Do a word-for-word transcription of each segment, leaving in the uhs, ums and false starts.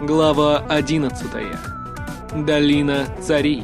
Глава одиннадцатая. Долина царей.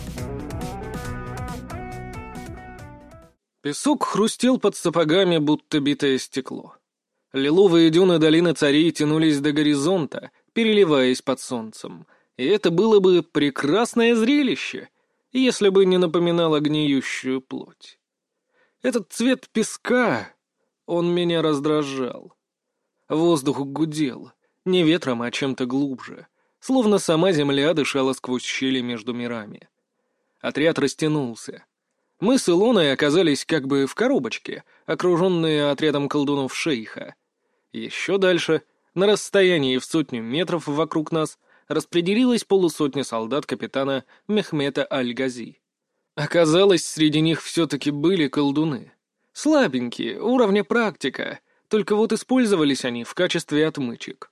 Песок хрустел под сапогами, будто битое стекло. Лиловые дюны долины царей тянулись до горизонта, переливаясь под солнцем. И это было бы прекрасное зрелище, если бы не напоминало гниющую плоть. Этот цвет песка, он меня раздражал. Воздух гудел. Не ветром, а чем-то глубже. Словно сама земля дышала сквозь щели между мирами. Отряд растянулся. Мы с Илоной оказались как бы в коробочке, окруженные отрядом колдунов шейха. Еще дальше, на расстоянии в сотню метров вокруг нас, распределилась полусотня солдат капитана Мехмета Аль-Гази. Оказалось, среди них все-таки были колдуны. Слабенькие, уровня практика, только вот использовались они в качестве отмычек.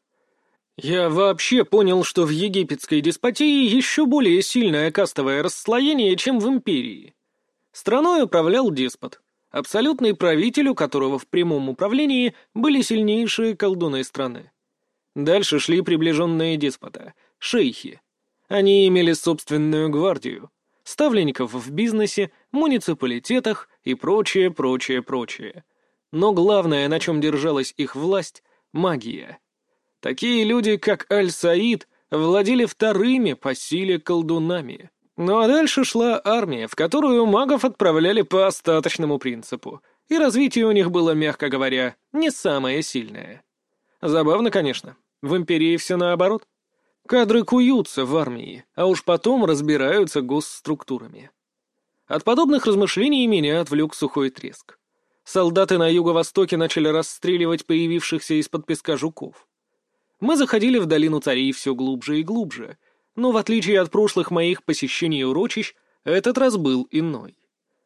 Я вообще понял, что в египетской деспотии еще более сильное кастовое расслоение, чем в империи. Страной управлял деспот, абсолютный правитель, у которого в прямом управлении были сильнейшие колдуны страны. Дальше шли приближенные деспота, шейхи. Они имели собственную гвардию, ставленников в бизнесе, муниципалитетах и прочее, прочее, прочее. Но главное, на чем держалась их власть — магия. Такие люди, как Аль-Саид, владели вторыми по силе колдунами. Ну а дальше шла армия, в которую магов отправляли по остаточному принципу, и развитие у них было, мягко говоря, не самое сильное. Забавно, конечно, в империи все наоборот. Кадры куются в армии, а уж потом разбираются госструктурами. От подобных размышлений меня отвлек сухой треск. Солдаты на юго-востоке начали расстреливать появившихся из-под песка жуков. Мы заходили в долину царей все глубже и глубже, но в отличие от прошлых моих посещений урочищ, этот раз был иной.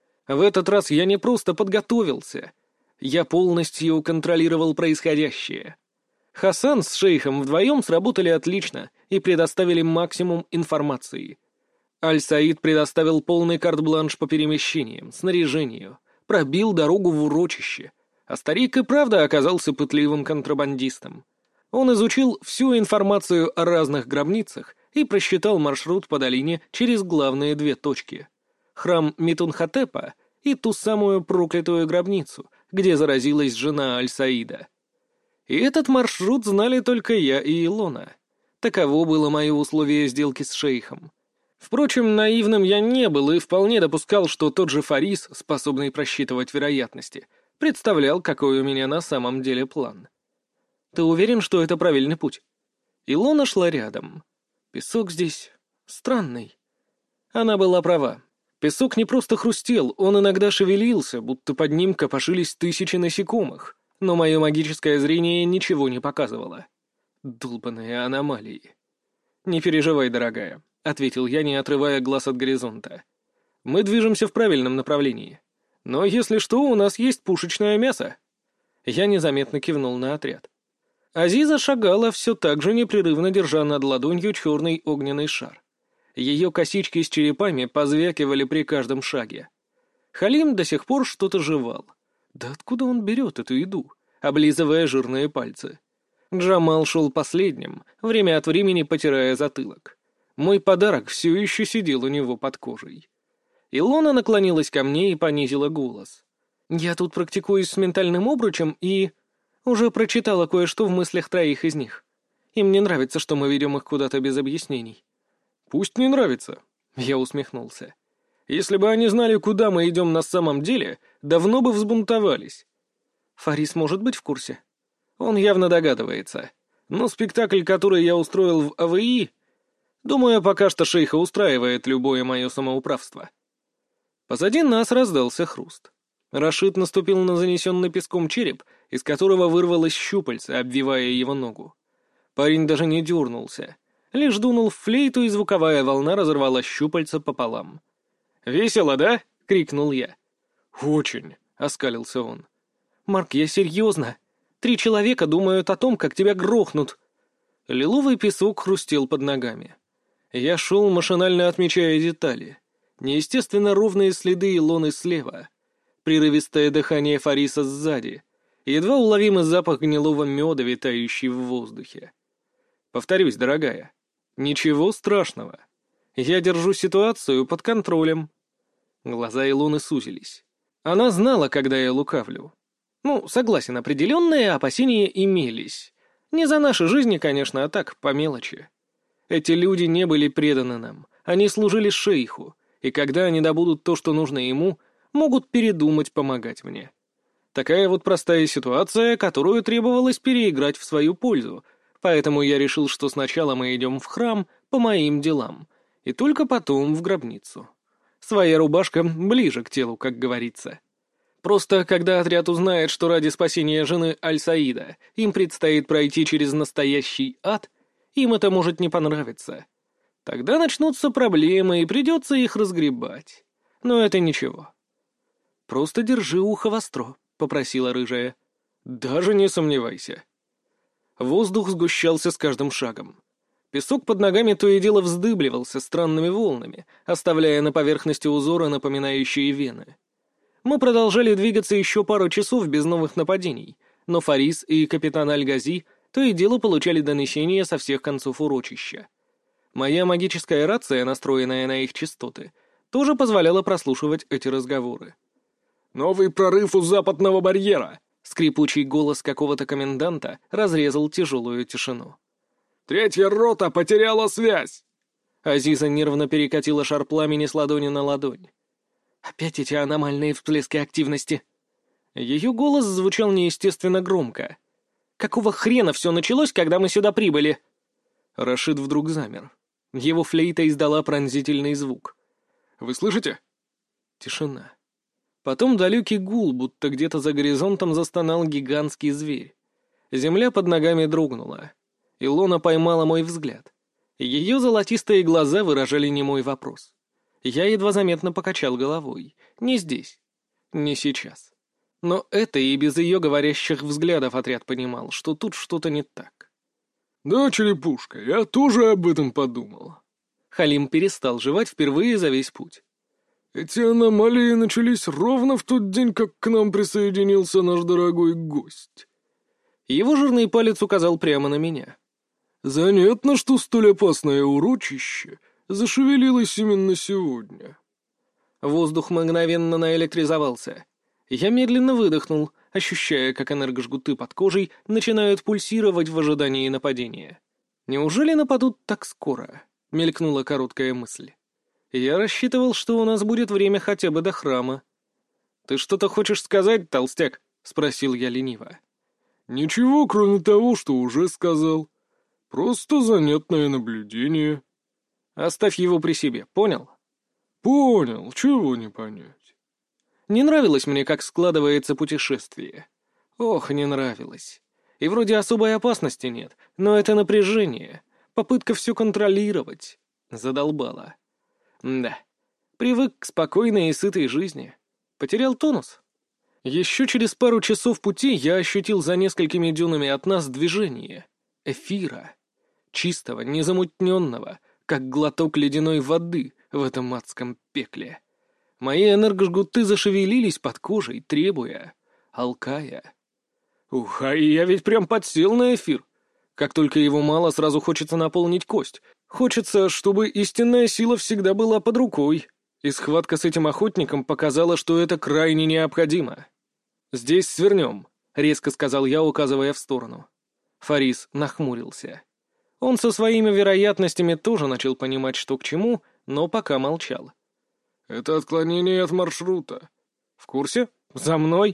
В этот раз я не просто подготовился, я полностью контролировал происходящее. Хасан с шейхом вдвоем сработали отлично и предоставили максимум информации. Аль-Саид предоставил полный карт-бланш по перемещениям, снаряжению, пробил дорогу в урочище, а старик и правда оказался пытливым контрабандистом. Он изучил всю информацию о разных гробницах и просчитал маршрут по долине через главные две точки — храм Метунхотепа и ту самую проклятую гробницу, где заразилась жена Аль-Саида. И этот маршрут знали только я и Илона. Таково было мое условие сделки с шейхом. Впрочем, наивным я не был и вполне допускал, что тот же Фарис, способный просчитывать вероятности, представлял, какой у меня на самом деле план. «Ты уверен, что это правильный путь?» Илона шла рядом. Песок здесь странный. Она была права. Песок не просто хрустел, он иногда шевелился, будто под ним копошились тысячи насекомых, но мое магическое зрение ничего не показывало. Долбаные аномалии. «Не переживай, дорогая», — ответил я, не отрывая глаз от горизонта. «Мы движемся в правильном направлении. Но если что, у нас есть пушечное мясо». Я незаметно кивнул на отряд. Азиза шагала, все так же непрерывно держа над ладонью черный огненный шар. Ее косички с черепами позвякивали при каждом шаге. Халим до сих пор что-то жевал. Да откуда он берет эту еду, облизывая жирные пальцы? Джамал шел последним, время от времени потирая затылок. Мой подарок все еще сидел у него под кожей. Илона наклонилась ко мне и понизила голос. «Я тут практикуюсь с ментальным обручем и... уже прочитала кое-что в мыслях троих из них. Им не нравится, что мы ведем их куда-то без объяснений». «Пусть не нравится», — я усмехнулся. «Если бы они знали, куда мы идем на самом деле, давно бы взбунтовались». Фарис может быть в курсе? Он явно догадывается. Но спектакль, который я устроил в АВИ, думаю, пока что шейха устраивает любое мое самоуправство. Позади нас раздался хруст. Рашид наступил на занесенный песком череп, из которого вырвалось щупальце, обвивая его ногу. Парень даже не дернулся. Лишь дунул в флейту, и звуковая волна разорвала щупальце пополам. «Весело, да?» — крикнул я. «Очень», — оскалился он. «Марк, я серьезно. Три человека думают о том, как тебя грохнут». Лиловый песок хрустел под ногами. Я шел, машинально отмечая детали. Неестественно ровные следы Илоны слева. Прерывистое дыхание Фариса сзади. Едва уловимый запах гнилого меда, витающий в воздухе. Повторюсь, дорогая, ничего страшного. Я держу ситуацию под контролем. Глаза Илоны сузились. Она знала, когда я лукавлю. Ну, согласен, определенные опасения имелись. Не за наши жизни, конечно, а так, по мелочи. Эти люди не были преданы нам. Они служили шейху, и когда они добудут то, что нужно ему, могут передумать помогать мне. Такая вот простая ситуация, которую требовалось переиграть в свою пользу, поэтому я решил, что сначала мы идем в храм по моим делам, и только потом в гробницу. Своя рубашка ближе к телу, как говорится. Просто когда отряд узнает, что ради спасения жены Аль-Саида им предстоит пройти через настоящий ад, им это может не понравиться. Тогда начнутся проблемы, и придется их разгребать. Но это ничего. «Просто держи ухо востро», — попросила рыжая. «Даже не сомневайся». Воздух сгущался с каждым шагом. Песок под ногами то и дело вздыбливался странными волнами, оставляя на поверхности узора напоминающие вены. Мы продолжали двигаться еще пару часов без новых нападений, но Фарис и капитан Аль-Гази то и дело получали донесения со всех концов урочища. Моя магическая рация, настроенная на их частоты, тоже позволяла прослушивать эти разговоры. «Новый прорыв у западного барьера!» Скрипучий голос какого-то коменданта разрезал тяжелую тишину. «Третья рота потеряла связь!» Азиза нервно перекатила шар пламени с ладони на ладонь. «Опять эти аномальные всплески активности!» Ее голос звучал неестественно громко. «Какого хрена все началось, когда мы сюда прибыли?» Рашид вдруг замер. Его флейта издала пронзительный звук. «Вы слышите?» Тишина. Потом далекий гул, будто где-то за горизонтом застонал гигантский зверь. Земля под ногами дрогнула. Илона поймала мой взгляд. Ее золотистые глаза выражали немой вопрос. Я едва заметно покачал головой. Не здесь. Не сейчас. Но это и без ее говорящих взглядов отряд понимал, что тут что-то не так. «Да, черепушка, я тоже об этом подумал». Халим перестал жевать впервые за весь путь. «Эти аномалии начались ровно в тот день, как к нам присоединился наш дорогой гость». Его жирный палец указал прямо на меня. «Занятно, что столь опасное урочище зашевелилось именно сегодня». Воздух мгновенно наэлектризовался. Я медленно выдохнул, ощущая, как энергожгуты под кожей начинают пульсировать в ожидании нападения. «Неужели нападут так скоро?» — мелькнула короткая мысль. «Я рассчитывал, что у нас будет время хотя бы до храма». «Ты что-то хочешь сказать, толстяк?» — спросил я лениво. «Ничего, кроме того, что уже сказал. Просто занятное наблюдение». «Оставь его при себе, понял?» «Понял, чего не понять». Не нравилось мне, как складывается путешествие. Ох, не нравилось. И вроде особой опасности нет, но это напряжение, попытка все контролировать. Задолбало. Да, привык к спокойной и сытой жизни. Потерял тонус. Еще через пару часов пути я ощутил за несколькими дюнами от нас движение. Эфира. Чистого, незамутненного, как глоток ледяной воды в этом адском пекле. Мои энергожгуты зашевелились под кожей, требуя, алкая. Ух, а я ведь прям подсел на эфир. Как только его мало, сразу хочется наполнить кость. Хочется, чтобы истинная сила всегда была под рукой. И схватка с этим охотником показала, что это крайне необходимо. «Здесь свернем», — резко сказал я, указывая в сторону. Фарис нахмурился. Он со своими вероятностями тоже начал понимать, что к чему, но пока молчал. «Это отклонение от маршрута». «В курсе? За мной?»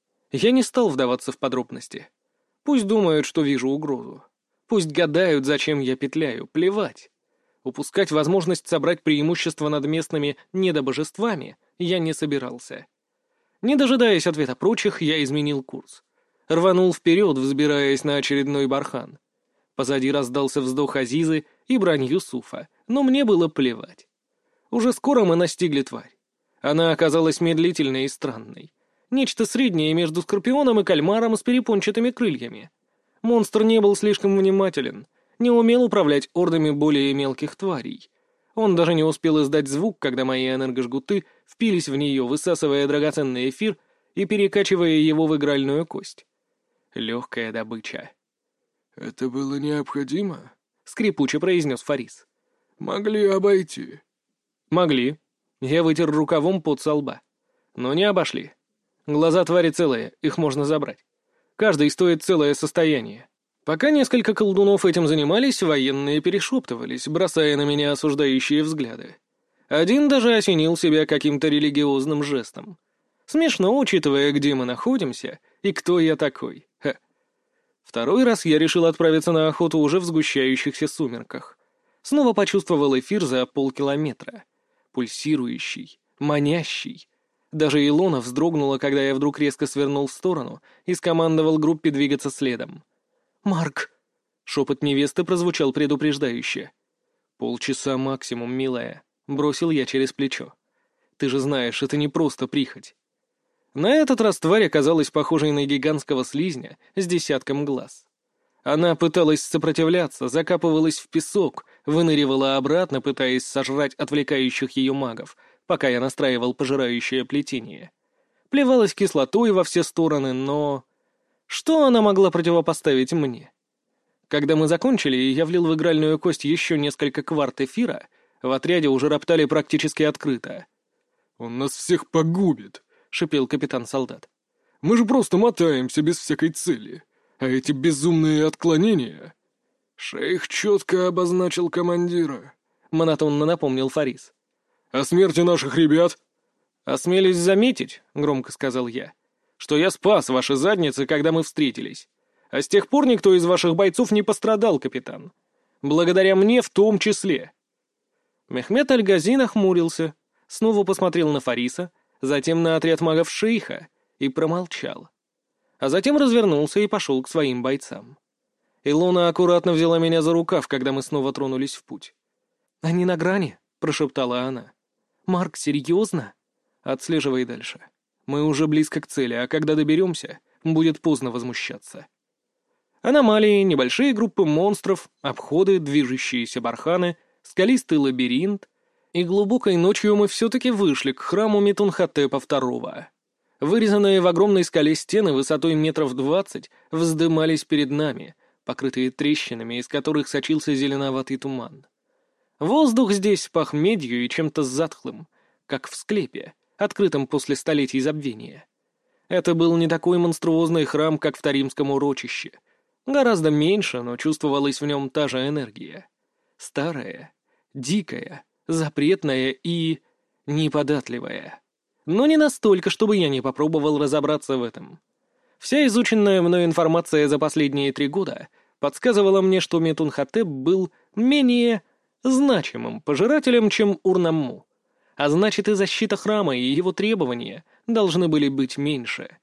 Я не стал вдаваться в подробности. Пусть думают, что вижу угрозу. Пусть гадают, зачем я петляю, плевать. Упускать возможность собрать преимущество над местными недобожествами я не собирался. Не дожидаясь ответа прочих, я изменил курс. Рванул вперед, взбираясь на очередной бархан. Позади раздался вздох Азизы и брань Юсуфа, но мне было плевать. Уже скоро мы настигли тварь. Она оказалась медлительной и странной. Нечто среднее между скорпионом и кальмаром с перепончатыми крыльями. Монстр не был слишком внимателен, не умел управлять ордами более мелких тварей. Он даже не успел издать звук, когда мои энергожгуты впились в нее, высасывая драгоценный эфир и перекачивая его в игральную кость. Легкая добыча. «Это было необходимо?» скрипуче произнес Фарис. «Могли обойти». «Могли». Я вытер рукавом пот со лба. «Но не обошли. Глаза твари целые, их можно забрать. Каждый стоит целое состояние». Пока несколько колдунов этим занимались, военные перешептывались, бросая на меня осуждающие взгляды. Один даже осенил себя каким-то религиозным жестом. Смешно, учитывая, где мы находимся и кто я такой. Ха. Второй раз я решил отправиться на охоту уже в сгущающихся сумерках. Снова почувствовал эфир за полкилометра. Пульсирующий, манящий. Даже Илона вздрогнула, когда я вдруг резко свернул в сторону и скомандовал группе двигаться следом. «Марк!» — шепот невесты прозвучал предупреждающе. «Полчаса максимум, милая», — бросил я через плечо. «Ты же знаешь, это не просто прихоть». На этот раз тварь оказалась похожей на гигантского слизня с десятком глаз. Она пыталась сопротивляться, закапывалась в песок, выныривала обратно, пытаясь сожрать отвлекающих ее магов, пока я настраивал пожирающее плетение. Плевалась кислотой во все стороны, но... Что она могла противопоставить мне? Когда мы закончили, и я влил в игральную кость еще несколько кварт эфира, в отряде уже роптали практически открыто. «Он нас всех погубит», — шипел капитан-солдат. «Мы же просто мотаемся без всякой цели. А эти безумные отклонения...» «Шейх четко обозначил командира», — монотонно напомнил Фарис. «О смерти наших ребят?» «Осмелюсь заметить», — громко сказал я, «что я спас ваши задницы, когда мы встретились. А с тех пор никто из ваших бойцов не пострадал, капитан. Благодаря мне в том числе». Мехмед Аль-Гази нахмурился, снова посмотрел на Фариса, затем на отряд магов шейха и промолчал. А затем развернулся и пошел к своим бойцам. Илона аккуратно взяла меня за рукав, когда мы снова тронулись в путь. «Они на грани», — прошептала она. «Марк, серьезно?» «Отслеживай дальше. Мы уже близко к цели, а когда доберемся, будет поздно возмущаться». Аномалии, небольшие группы монстров, обходы, движущиеся барханы, скалистый лабиринт. И глубокой ночью мы все-таки вышли к храму Метунхотепа второго. Вырезанные в огромной скале стены высотой метров двадцать вздымались перед нами, покрытые трещинами, из которых сочился зеленоватый туман. Воздух здесь пах медью и чем-то затхлым, как в склепе, открытом после столетий забвения. Это был не такой монструозный храм, как в Таримском урочище. Гораздо меньше, но чувствовалась в нем та же энергия. Старая, дикая, запретная и... неподатливая. Но не настолько, чтобы я не попробовал разобраться в этом. Вся изученная мной информация за последние три года подсказывала мне, что Метунхотеп был менее значимым пожирателем, чем Урнамму. А значит, и защита храма, и его требования должны были быть меньше.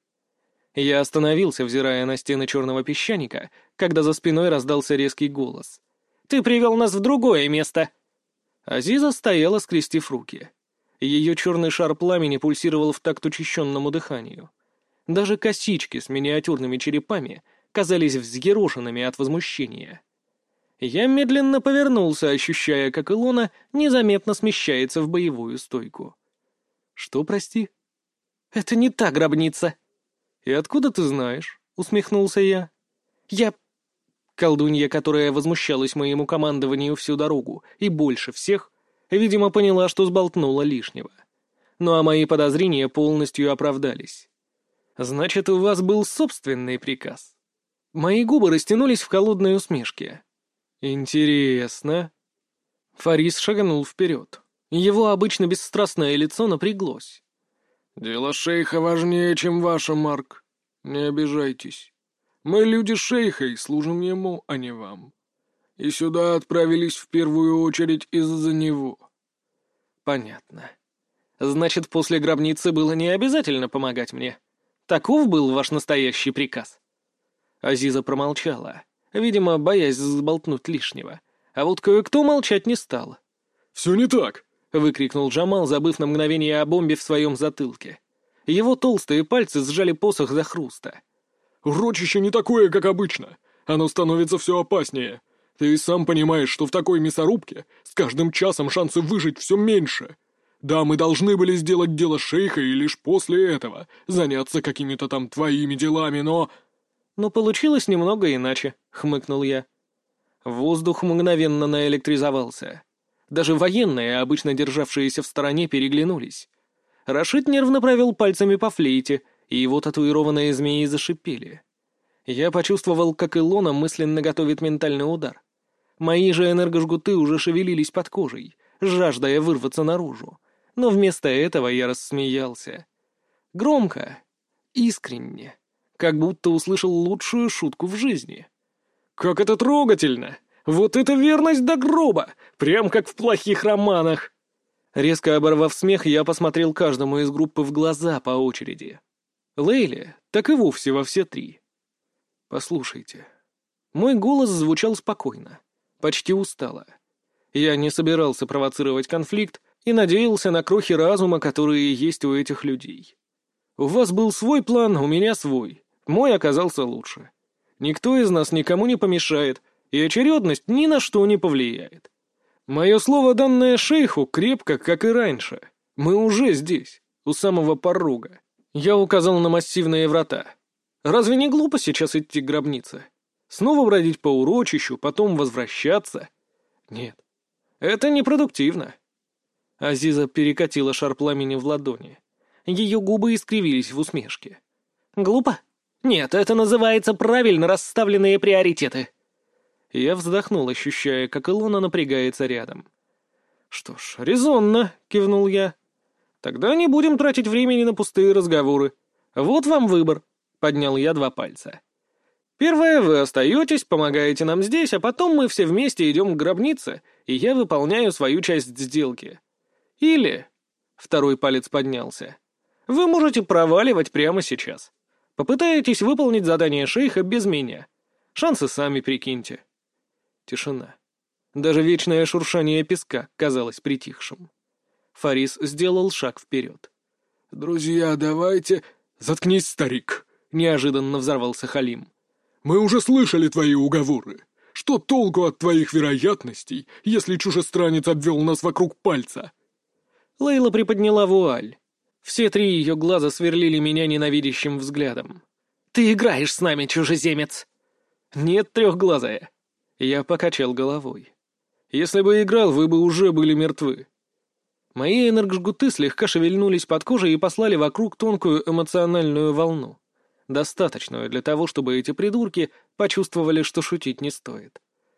Я остановился, взирая на стены черного песчаника, когда за спиной раздался резкий голос. «Ты привел нас в другое место!» Азиза стояла, скрестив руки. Ее черный шар пламени пульсировал в такт учащенному дыханию. Даже косички с миниатюрными черепами казались взъерошенными от возмущения. Я медленно повернулся, ощущая, как Илона незаметно смещается в боевую стойку. «Что, прости?» «Это не та гробница!» «И откуда ты знаешь?» — усмехнулся я. «Я...» Колдунья, которая возмущалась моему командованию всю дорогу и больше всех, видимо, поняла, что сболтнула лишнего. Ну а мои подозрения полностью оправдались. «Значит, у вас был собственный приказ?» Мои губы растянулись в холодной усмешке. «Интересно». Фарис шагнул вперед. Его обычно бесстрастное лицо напряглось. «Дело шейха важнее, чем ваше, Марк. Не обижайтесь. Мы люди шейха и служим ему, а не вам. И сюда отправились в первую очередь из-за него». «Понятно. Значит, после гробницы было не обязательно помогать мне. Таков был ваш настоящий приказ?» Азиза промолчала, видимо, боясь сболтнуть лишнего. А вот кое-кто молчать не стал. «Все не так!» — выкрикнул Джамал, забыв на мгновение о бомбе в своем затылке. Его толстые пальцы сжали посох за хруста. «Урочище не такое, как обычно. Оно становится все опаснее. Ты и сам понимаешь, что в такой мясорубке с каждым часом шансы выжить все меньше. Да, мы должны были сделать дело шейха и лишь после этого заняться какими-то там твоими делами, но...» «Но получилось немного иначе», — хмыкнул я. Воздух мгновенно наэлектризовался. Даже военные, обычно державшиеся в стороне, переглянулись. Рашид нервно провел пальцами по флейте, и его татуированные змеи зашипели. Я почувствовал, как Илона мысленно готовит ментальный удар. Мои же энергожгуты уже шевелились под кожей, жаждая вырваться наружу. Но вместо этого я рассмеялся. Громко, искренне, как будто услышал лучшую шутку в жизни. «Как это трогательно! Вот это верность до гроба! Прям как в плохих романах!» Резко оборвав смех, я посмотрел каждому из группы в глаза по очереди. Лейле так и вовсе во все три. «Послушайте». Мой голос звучал спокойно, почти устало. Я не собирался провоцировать конфликт и надеялся на крохи разума, которые есть у этих людей. У вас был свой план, у меня свой. Мой оказался лучше. Никто из нас никому не помешает, и очередность ни на что не повлияет. Мое слово, данное шейху, крепко, как и раньше. Мы уже здесь, у самого порога. Я указал на массивные врата. Разве не глупо сейчас идти к гробнице? Снова бродить по урочищу, потом возвращаться? Нет, это непродуктивно. Азиза перекатила шар пламени в ладони. Ее губы искривились в усмешке. Глупо? Нет, это называется правильно расставленные приоритеты. Я вздохнул, ощущая, как Илона напрягается рядом. «Что ж, резонно», — кивнул я. «Тогда не будем тратить времени на пустые разговоры. Вот вам выбор», — поднял я два пальца. «Первое, вы остаетесь, помогаете нам здесь, а потом мы все вместе идем к гробнице, и я выполняю свою часть сделки. Или...» — второй палец поднялся. «Вы можете проваливать прямо сейчас. Попытаетесь выполнить задание шейха без меня. Шансы сами прикиньте». Тишина. Даже вечное шуршание песка казалось притихшим. Фарис сделал шаг вперед. «Друзья, давайте...» «Заткнись, старик!» — неожиданно взорвался Халим. «Мы уже слышали твои уговоры. Что толку от твоих вероятностей, если чужестранец обвел нас вокруг пальца?» Лейла приподняла вуаль. Все три ее глаза сверлили меня ненавидящим взглядом. «Ты играешь с нами, чужеземец!» «Нет, трехглазая!» Я покачал головой. «Если бы играл, вы бы уже были мертвы». Мои энергожгуты слегка шевельнулись под кожей и послали вокруг тонкую эмоциональную волну, достаточную для того, чтобы эти придурки почувствовали, что шутить не стоит.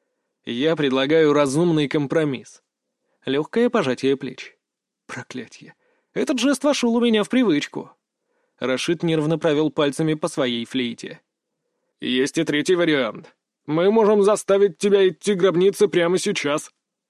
Я предлагаю разумный компромисс. Легкое пожатие плеч. Проклятье. Этот жест вошел у меня в привычку. Рашид нервно провел пальцами по своей флейте. «Есть и третий вариант. Мы можем заставить тебя идти к гробнице прямо сейчас».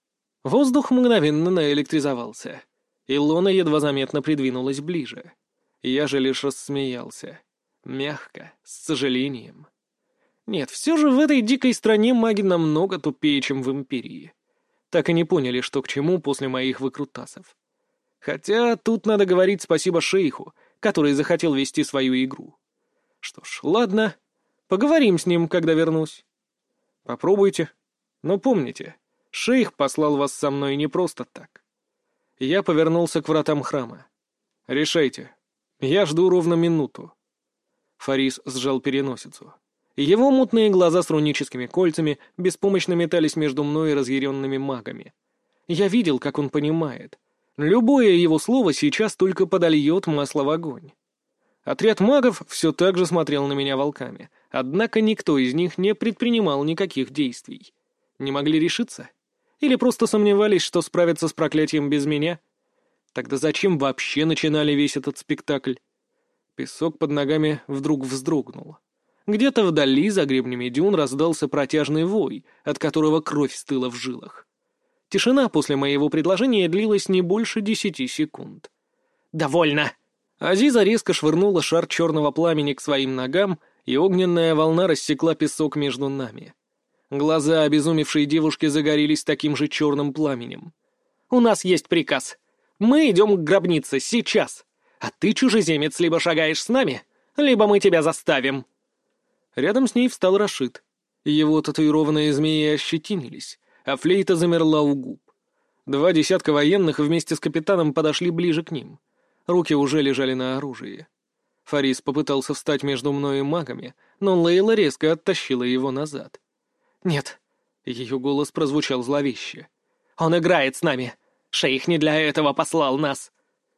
Воздух мгновенно наэлектризовался. Илона едва заметно придвинулась ближе. Я же лишь рассмеялся. Мягко, с сожалением. Нет, все же в этой дикой стране маги намного тупее, чем в Империи. Так и не поняли, что к чему после моих выкрутасов. Хотя тут надо говорить спасибо шейху, который захотел вести свою игру. Что ж, ладно, поговорим с ним, когда вернусь. Попробуйте. Но помните, шейх послал вас со мной не просто так. Я повернулся к вратам храма. Решайте. Я жду ровно минуту. Фарис сжал переносицу. Его мутные глаза с руническими кольцами беспомощно метались между мной и разъяренными магами. Я видел, как он понимает. Любое его слово сейчас только подольет масло в огонь. Отряд магов все так же смотрел на меня волками, однако никто из них не предпринимал никаких действий. Не могли решиться? Или просто сомневались, что справятся с проклятием без меня? Тогда зачем вообще начинали весь этот спектакль? Песок под ногами вдруг вздрогнул. Где-то вдали, за гребнями дюн, раздался протяжный вой, от которого кровь стыла в жилах. Тишина после моего предложения длилась не больше десяти секунд. «Довольно!» Азиза резко швырнула шар черного пламени к своим ногам, и огненная волна рассекла песок между нами. Глаза обезумевшей девушки загорелись таким же черным пламенем. «У нас есть приказ. Мы идем к гробнице сейчас. А ты, чужеземец, либо шагаешь с нами, либо мы тебя заставим». Рядом с ней встал Рашид. Его татуированные змеи ощетинились, а флейта замерла у губ. Два десятка военных вместе с капитаном подошли ближе к ним. Руки уже лежали на оружии. Фарис попытался встать между мной и магами, но Лейла резко оттащила его назад. «Нет, Ее голос прозвучал зловеще. «Он играет с нами! Шейх не для этого послал нас!»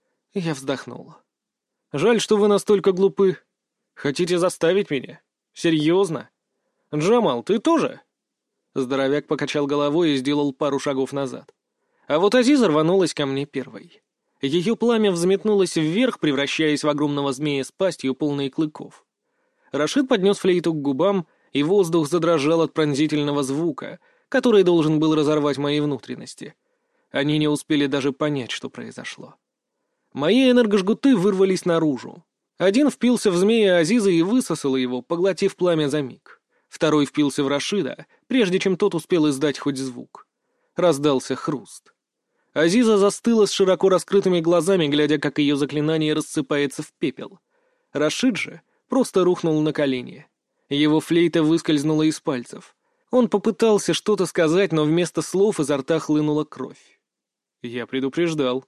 Я вздохнул. «Жаль, что вы настолько глупы. Хотите заставить меня? Серьезно? Джамал, ты тоже?» Здоровяк покачал головой и сделал пару шагов назад. А вот Азиза рванулась ко мне первой. Ее пламя взметнулось вверх, превращаясь в огромного змея с пастью, полной клыков. Рашид поднес флейту к губам, и воздух задрожал от пронзительного звука, который должен был разорвать мои внутренности. Они не успели даже понять, что произошло. Мои энергожгуты вырвались наружу. Один впился в змея Азиза и высосал его, поглотив пламя за миг. Второй впился в Рашида, прежде чем тот успел издать хоть звук. Раздался хруст. Азиза застыла с широко раскрытыми глазами, глядя, как ее заклинание рассыпается в пепел. Рашид же просто рухнул на колени. Его флейта выскользнула из пальцев. Он попытался что-то сказать, но вместо слов изо рта хлынула кровь. Я предупреждал.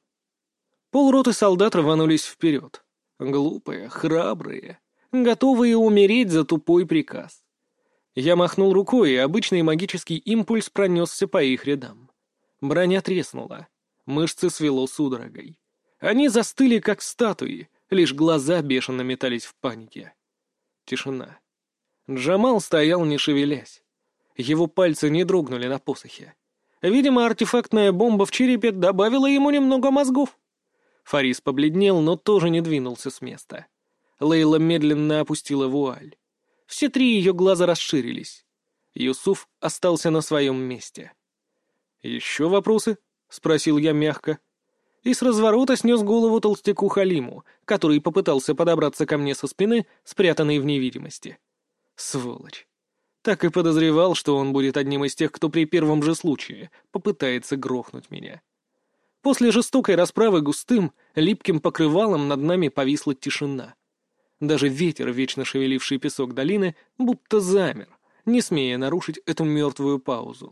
Полроты солдат рванулись вперед. Глупые, храбрые, готовые умереть за тупой приказ. Я махнул рукой, и обычный магический импульс пронесся по их рядам. Броня треснула. Мышцы свело судорогой. Они застыли, как статуи, лишь глаза бешено метались в панике. Тишина. Джамал стоял, не шевелясь. Его пальцы не дрогнули на посохе. Видимо, артефактная бомба в черепе добавила ему немного мозгов. Фарис побледнел, но тоже не двинулся с места. Лейла медленно опустила вуаль. Все три ее глаза расширились. Юсуф остался на своем месте. «Еще вопросы?» — спросил я мягко. И с разворота снес голову толстяку Халиму, который попытался подобраться ко мне со спины, спрятанной в невидимости. Сволочь. Так и подозревал, что он будет одним из тех, кто при первом же случае попытается грохнуть меня. После жестокой расправы густым, липким покрывалом над нами повисла тишина. Даже ветер, вечно шевеливший песок долины, будто замер, не смея нарушить эту мертвую паузу.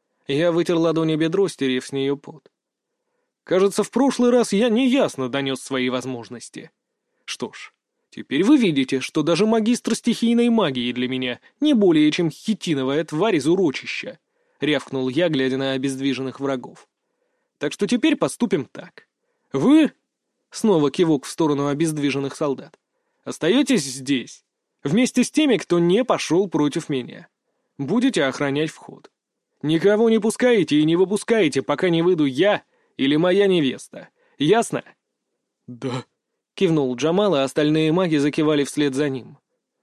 Я вытер ладони бедро, стерев с нее пот. Кажется, в прошлый раз я неясно донес свои возможности. Что ж, теперь вы видите, что даже магистр стихийной магии для меня не более чем хитиновая тварь из урочища, — рявкнул я, глядя на обездвиженных врагов. Так что теперь поступим так. Вы, снова кивок в сторону обездвиженных солдат, остаетесь здесь, вместе с теми, кто не пошел против меня. Будете охранять вход. Никого не пускаете и не выпускаете, пока не выйду я или моя невеста. Ясно? «Да», — кивнул Джамал, а остальные маги закивали вслед за ним.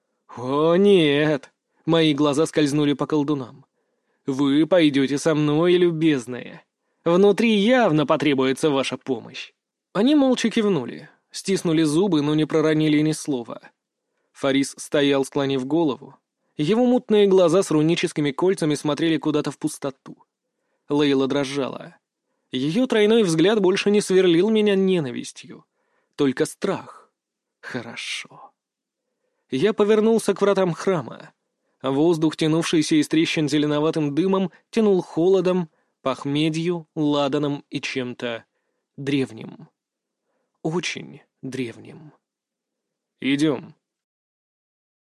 «О, нет!» — мои глаза скользнули по колдунам. «Вы пойдете со мной, любезные. Внутри явно потребуется ваша помощь». Они молча кивнули, стиснули зубы, но не проронили ни слова. Фарис стоял, склонив голову. Его мутные глаза с руническими кольцами смотрели куда-то в пустоту. Лейла дрожала. Ее тройной взгляд больше не сверлил меня ненавистью. Только страх. Хорошо. Я повернулся к вратам храма. Воздух, тянувшийся из трещин зеленоватым дымом, тянул холодом, похмельем, ладаном и чем-то древним. Очень древним. «Идем»,